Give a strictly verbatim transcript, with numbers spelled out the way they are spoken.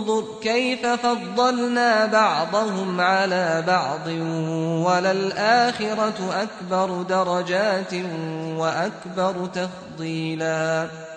انظر كيف فضلنا بعضهم على بعض وللآخرة أكبر درجات وأكبر تفضيلا